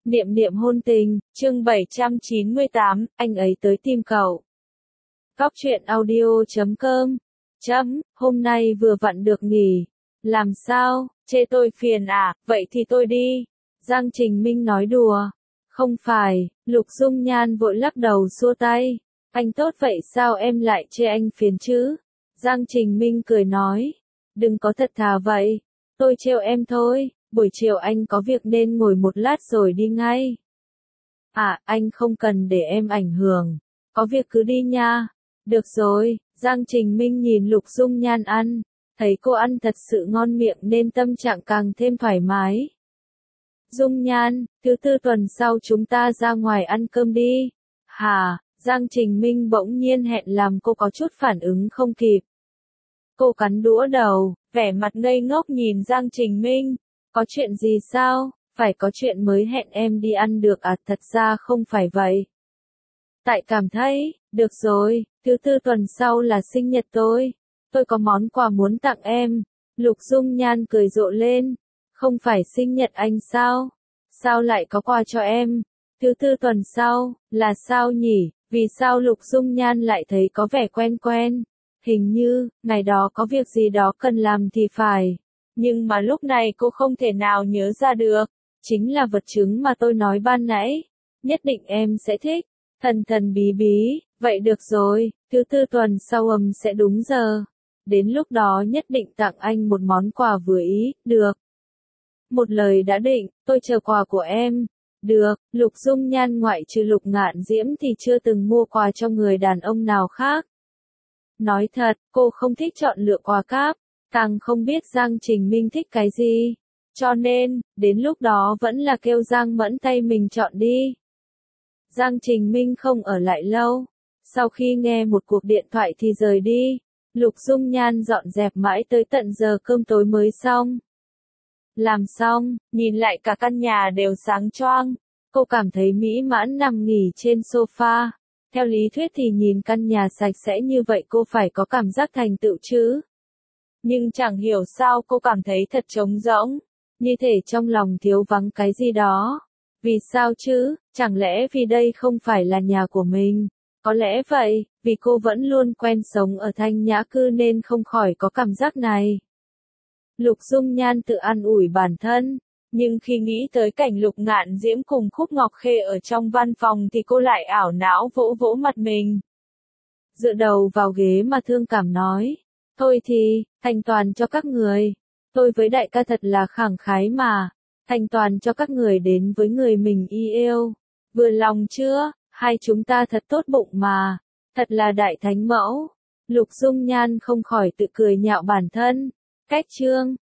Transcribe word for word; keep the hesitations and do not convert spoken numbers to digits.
Niệm niệm hôn tình, chương bảy trăm chín mươi tám, anh ấy tới tìm cậu. Góc truyện audio chấm com. Chấm, hôm nay vừa vặn được nghỉ. Làm sao, chê tôi phiền à, vậy thì tôi đi. Giang Trình Minh nói đùa. Không phải, Lục Dung Nhan vội lắc đầu xua tay. Anh tốt vậy sao em lại chê anh phiền chứ? Giang Trình Minh cười nói. Đừng có thật thà vậy. Tôi trêu em thôi. Buổi chiều anh có việc nên ngồi một lát rồi đi ngay. À, anh không cần để em ảnh hưởng. Có việc cứ đi nha. Được rồi, Giang Trình Minh nhìn Lục Dung Nhan ăn. Thấy cô ăn thật sự ngon miệng nên tâm trạng càng thêm thoải mái. Dung Nhan, thứ tư tuần sau chúng ta ra ngoài ăn cơm đi. Hà, Giang Trình Minh bỗng nhiên hẹn làm cô có chút phản ứng không kịp. Cô cắn đũa đầu, vẻ mặt ngây ngốc nhìn Giang Trình Minh. Có chuyện gì sao? Phải có chuyện mới hẹn em đi ăn được à? Thật ra không phải vậy. Tại cảm thấy, được rồi, thứ tư tuần sau là sinh nhật tôi. Tôi có món quà muốn tặng em. Lục Dung Nhan cười rộ lên. Không phải sinh nhật anh sao? Sao lại có quà cho em? Thứ tư tuần sau, là sao nhỉ? Vì sao Lục Dung Nhan lại thấy có vẻ quen quen? Hình như, ngày đó có việc gì đó cần làm thì phải. Nhưng mà lúc này cô không thể nào nhớ ra được. Chính là vật chứng mà tôi nói ban nãy. Nhất định em sẽ thích. Thần thần bí bí, vậy được rồi, thứ tư tuần sau âm sẽ đúng giờ. Đến lúc đó nhất định tặng anh một món quà vừa ý, được. Một lời đã định, tôi chờ quà của em. Được, Lục Dung Nhan ngoại trừ Lục Ngạn Diễm thì chưa từng mua quà cho người đàn ông nào khác. Nói thật, cô không thích chọn lựa quà cáp. Càng không biết Giang Trình Minh thích cái gì. Cho nên, đến lúc đó vẫn là kêu Giang Mẫn tay mình chọn đi. Giang Trình Minh không ở lại lâu. Sau khi nghe một cuộc điện thoại thì rời đi. Lục Dung Nhan dọn dẹp mãi tới tận giờ cơm tối mới xong. Làm xong, nhìn lại cả căn nhà đều sáng choang. Cô cảm thấy mỹ mãn nằm nghỉ trên sofa. Theo lý thuyết thì nhìn căn nhà sạch sẽ như vậy cô phải có cảm giác thành tựu chứ. Nhưng chẳng hiểu sao cô cảm thấy thật trống rỗng, như thể trong lòng thiếu vắng cái gì đó. Vì sao chứ, chẳng lẽ vì đây không phải là nhà của mình? Có lẽ vậy, vì cô vẫn luôn quen sống ở Thanh Nhã Cư nên không khỏi có cảm giác này. Lục Dung Nhan tự an ủi bản thân, nhưng khi nghĩ tới cảnh Lục Ngạn Diễm cùng Khúc Ngọc Khê ở trong văn phòng thì cô lại ảo não vỗ vỗ mặt mình. Dựa đầu vào ghế mà thương cảm nói. Thôi thì, thành toàn cho các người. Tôi với đại ca thật là khẳng khái mà. Thành toàn cho các người đến với người mình yêu. Vừa lòng chưa? Hai chúng ta thật tốt bụng mà. Thật là đại thánh mẫu. Lục Dung Nhan không khỏi tự cười nhạo bản thân. Cách chương.